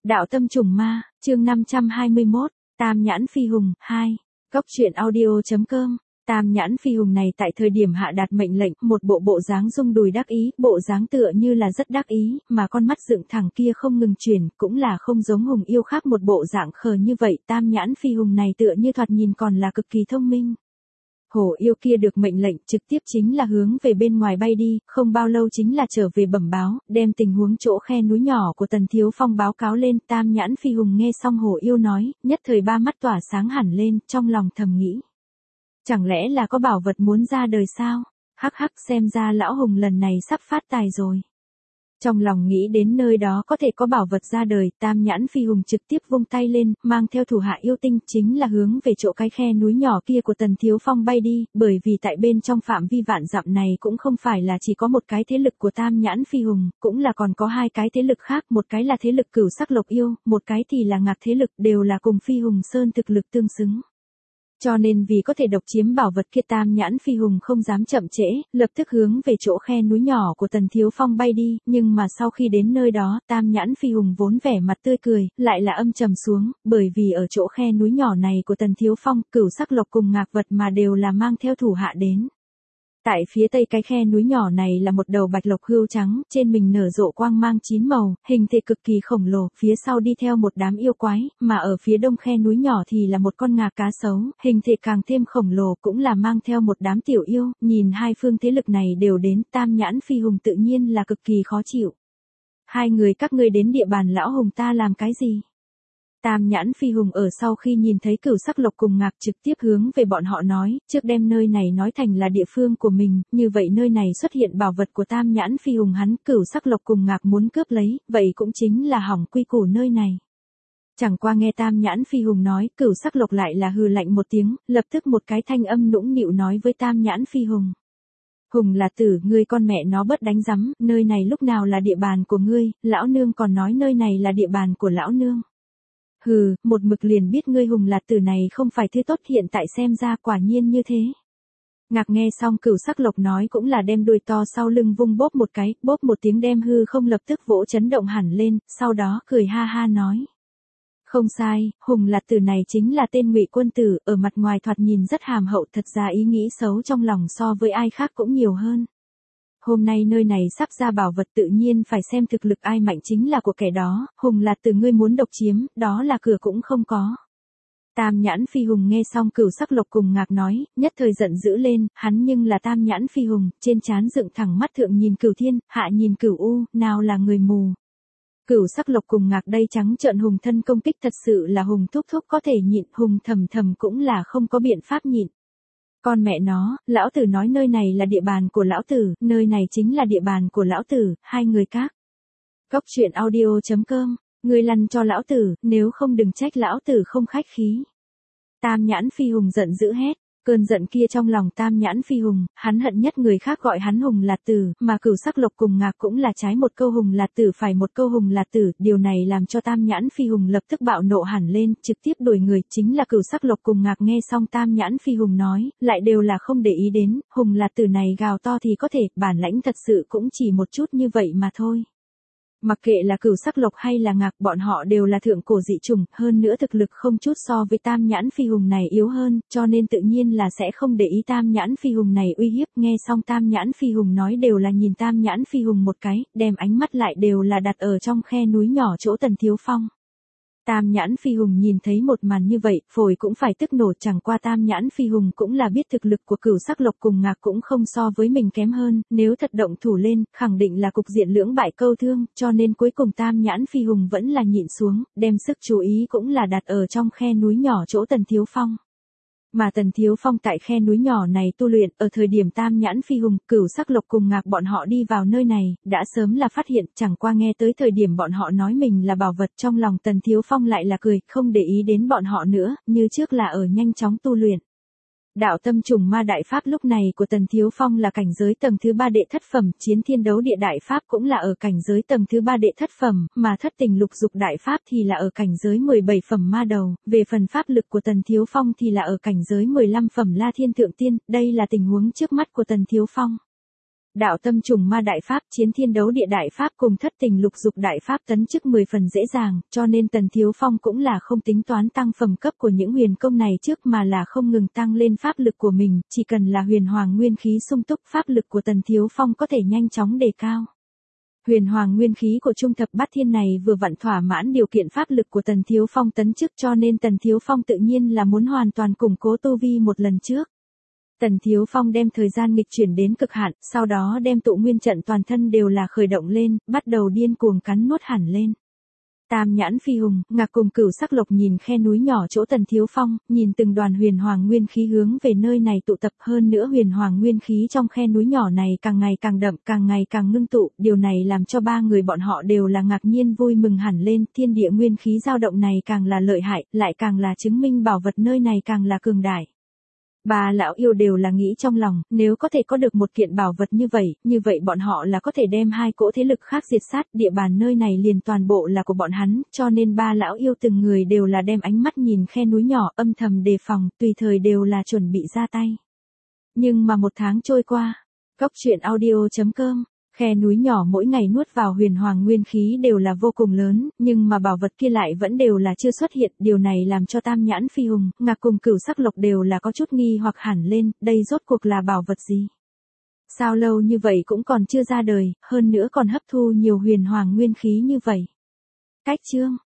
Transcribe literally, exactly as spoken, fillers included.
Đạo tâm trùng ma, chương năm trăm hai mươi mốt, Tam Nhãn Phi Hùng, hai. Cốc truyện audio.com. Tam Nhãn Phi Hùng này tại thời điểm hạ đạt mệnh lệnh, một bộ bộ dáng rung đùi đắc ý, bộ dáng tựa như là rất đắc ý, mà con mắt dựng thẳng kia không ngừng chuyển, cũng là không giống hùng yêu khác một bộ dạng khờ như vậy. Tam Nhãn Phi Hùng này tựa như thoạt nhìn còn là cực kỳ thông minh. Hổ yêu kia được mệnh lệnh trực tiếp chính là hướng về bên ngoài bay đi, không bao lâu chính là trở về bẩm báo, đem tình huống chỗ khe núi nhỏ của Tần Thiếu Phong báo cáo lên. Tam Nhãn Phi Hùng nghe xong hổ yêu nói, nhất thời ba mắt tỏa sáng hẳn lên, trong lòng thầm nghĩ. Chẳng lẽ là có bảo vật muốn ra đời sao? Hắc hắc, xem ra lão hùng lần này sắp phát tài rồi. Trong lòng nghĩ đến nơi đó có thể có bảo vật ra đời, Tam Nhãn Phi Hùng trực tiếp vung tay lên, mang theo thủ hạ yêu tinh, chính là hướng về chỗ cái khe núi nhỏ kia của Tần Thiếu Phong bay đi, bởi vì tại bên trong phạm vi vạn dặm này cũng không phải là chỉ có một cái thế lực của Tam Nhãn Phi Hùng, cũng là còn có hai cái thế lực khác, một cái là thế lực Cửu Sắc Lộc Yêu, một cái thì là Ngạc thế lực, đều là cùng Phi Hùng Sơn thực lực tương xứng. Cho nên vì có thể độc chiếm bảo vật kia, Tam Nhãn Phi Hùng không dám chậm trễ, lập tức hướng về chỗ khe núi nhỏ của Tần Thiếu Phong bay đi, nhưng mà sau khi đến nơi đó, Tam Nhãn Phi Hùng vốn vẻ mặt tươi cười, lại là âm trầm xuống, bởi vì ở chỗ khe núi nhỏ này của Tần Thiếu Phong, Cửu Sắc Lộc cùng Ngạc Vật mà đều là mang theo thủ hạ đến. Tại phía tây cái khe núi nhỏ này là một đầu bạch lộc hươu trắng, trên mình nở rộ quang mang chín màu, hình thể cực kỳ khổng lồ, phía sau đi theo một đám yêu quái, mà ở phía đông khe núi nhỏ thì là một con ngà cá sấu, hình thể càng thêm khổng lồ, cũng là mang theo một đám tiểu yêu, nhìn hai phương thế lực này đều đến, Tam Nhãn Phi Hùng tự nhiên là cực kỳ khó chịu. Hai người các ngươi đến địa bàn lão hùng ta làm cái gì? Tam Nhãn Phi Hùng ở sau khi nhìn thấy Cửu Sắc Lộc cùng Ngạc trực tiếp hướng về bọn họ nói, trước đem nơi này nói thành là địa phương của mình, như vậy nơi này xuất hiện bảo vật của Tam Nhãn Phi Hùng hắn Cửu Sắc Lộc cùng Ngạc muốn cướp lấy, vậy cũng chính là hỏng quy củ nơi này. Chẳng qua nghe Tam Nhãn Phi Hùng nói, Cửu Sắc Lộc lại là hừ lạnh một tiếng, lập tức một cái thanh âm nũng nịu nói với Tam Nhãn Phi Hùng. Hùng là tử, ngươi con mẹ nó bớt đánh rắm, nơi này lúc nào là địa bàn của ngươi, lão nương còn nói nơi này là địa bàn của lão nương. Hừ, một mực liền biết ngươi Hùng Lạt Tử này không phải thứ tốt, hiện tại xem ra quả nhiên như thế. Ngạc nghe xong Cửu Sắc Lộc nói cũng là đem đuôi to sau lưng vung bóp một cái, bóp một tiếng đem hư không lập tức vỗ chấn động hẳn lên, sau đó cười ha ha nói. Không sai, Hùng Lạt Tử này chính là tên Ngụy Quân Tử, ở mặt ngoài thoạt nhìn rất hàm hậu, thật ra ý nghĩ xấu trong lòng so với ai khác cũng nhiều hơn. Hôm nay nơi này sắp ra bảo vật tự nhiên phải xem thực lực ai mạnh chính là của kẻ đó, Hùng Lạt Tử ngươi muốn độc chiếm, đó là cửa cũng không có. Tam Nhãn Phi Hùng nghe xong Cửu Sắc Lộc cùng Ngạc nói, nhất thời giận dữ lên, hắn nhưng là Tam Nhãn Phi Hùng, trên trán dựng thẳng mắt, thượng nhìn Cửu Thiên, hạ nhìn Cửu U, nào là người mù. Cửu Sắc Lộc cùng Ngạc đây trắng trợn Hùng thân công kích thật sự là Hùng thúc thúc có thể nhịn, Hùng thầm thầm cũng là không có biện pháp nhịn. Con mẹ nó, lão tử nói nơi này là địa bàn của lão tử, nơi này chính là địa bàn của lão tử, hai người các. Cốc truyện audio.com, người lăn cho lão tử, nếu không đừng trách lão tử không khách khí. Tam Nhãn Phi Hùng giận dữ hét, cơn giận kia trong lòng Tam Nhãn Phi Hùng, hắn hận nhất người khác gọi hắn Hùng Lạt Tử, mà Cửu Sắc Lộc cùng Ngạc cũng là trái một câu Hùng Lạt Tử phải một câu Hùng Lạt Tử, điều này làm cho Tam Nhãn Phi Hùng lập tức bạo nộ hẳn lên, trực tiếp đuổi người, chính là Cửu Sắc Lộc cùng Ngạc nghe xong Tam Nhãn Phi Hùng nói, lại đều là không để ý đến, Hùng Lạt Tử này gào to thì có thể, bản lãnh thật sự cũng chỉ một chút như vậy mà thôi. Mặc kệ là Cửu Sắc Lộc hay là Ngạc, bọn họ đều là thượng cổ dị chủng, hơn nữa thực lực không chút so với Tam Nhãn Phi Hùng này yếu hơn, cho nên tự nhiên là sẽ không để ý Tam Nhãn Phi Hùng này uy hiếp. Nghe xong Tam Nhãn Phi Hùng nói đều là nhìn Tam Nhãn Phi Hùng một cái, đem ánh mắt lại đều là đặt ở trong khe núi nhỏ chỗ Tần Thiếu Phong. Tam Nhãn Phi Hùng nhìn thấy một màn như vậy, phổi cũng phải tức nổ, chẳng qua Tam Nhãn Phi Hùng cũng là biết thực lực của Cửu Sắc Lộc cùng Ngạc cũng không so với mình kém hơn, nếu thật động thủ lên, khẳng định là cục diện lưỡng bại câu thương, cho nên cuối cùng Tam Nhãn Phi Hùng vẫn là nhịn xuống, đem sức chú ý cũng là đặt ở trong khe núi nhỏ chỗ Tần Thiếu Phong. Mà Tần Thiếu Phong tại khe núi nhỏ này tu luyện, ở thời điểm Tam Nhãn Phi Hùng, Cửu Sắc Lộc cùng Ngạc bọn họ đi vào nơi này, đã sớm là phát hiện, chẳng qua nghe tới thời điểm bọn họ nói mình là bảo vật, trong lòng Tần Thiếu Phong lại là cười, không để ý đến bọn họ nữa, như trước là ở nhanh chóng tu luyện. Đạo tâm trùng ma đại pháp lúc này của Tần Thiếu Phong là cảnh giới tầng thứ ba đệ thất phẩm, chiến thiên đấu địa đại pháp cũng là ở cảnh giới tầng thứ ba đệ thất phẩm, mà thất tình lục dục đại pháp thì là ở cảnh giới mười bảy phẩm ma đầu, về phần pháp lực của Tần Thiếu Phong thì là ở cảnh giới mười lăm phẩm La Thiên Thượng Tiên, đây là tình huống trước mắt của Tần Thiếu Phong. đạo tâm trùng ma đại pháp, chiến thiên đấu địa đại pháp cùng thất tình lục dục đại pháp tấn chức mười phần dễ dàng, cho nên Tần Thiếu Phong cũng là không tính toán tăng phẩm cấp của những huyền công này trước mà là không ngừng tăng lên pháp lực của mình, chỉ cần là huyền hoàng nguyên khí sung túc pháp lực của Tần Thiếu Phong có thể nhanh chóng đề cao. Huyền hoàng nguyên khí của trung thập bát thiên này vừa vặn thỏa mãn điều kiện pháp lực của Tần Thiếu Phong tấn chức cho nên Tần Thiếu Phong tự nhiên là muốn hoàn toàn củng cố tu vi một lần trước. Tần Thiếu Phong đem thời gian nghịch chuyển đến cực hạn, sau đó đem tụ nguyên trận toàn thân đều là khởi động lên, bắt đầu điên cuồng cắn nuốt hẳn lên. Tam nhãn phi hùng, ngạc cùng cửu sắc lộc nhìn khe núi nhỏ chỗ Tần Thiếu Phong, nhìn từng đoàn huyền hoàng nguyên khí hướng về nơi này tụ tập, hơn nữa huyền hoàng nguyên khí trong khe núi nhỏ này càng ngày càng đậm, càng ngày càng ngưng tụ, điều này làm cho ba người bọn họ đều là ngạc nhiên vui mừng hẳn lên, thiên địa nguyên khí dao động này càng là lợi hại, lại càng là chứng minh bảo vật nơi này càng là cường đại. Ba lão yêu đều là nghĩ trong lòng, nếu có thể có được một kiện bảo vật như vậy, như vậy bọn họ là có thể đem hai cỗ thế lực khác diệt sát, địa bàn nơi này liền toàn bộ là của bọn hắn, cho nên ba lão yêu từng người đều là đem ánh mắt nhìn khe núi nhỏ âm thầm đề phòng, tùy thời đều là chuẩn bị ra tay. Nhưng mà một tháng trôi qua, Cốc truyện audio chấm com, khe núi nhỏ mỗi ngày nuốt vào huyền hoàng nguyên khí đều là vô cùng lớn, nhưng mà bảo vật kia lại vẫn đều là chưa xuất hiện, điều này làm cho Tam nhãn phi hùng, ngạc cùng cửu sắc lộc đều là có chút nghi hoặc hẳn lên, đây rốt cuộc là bảo vật gì? Sao lâu như vậy cũng còn chưa ra đời, hơn nữa còn hấp thu nhiều huyền hoàng nguyên khí như vậy? Cách chương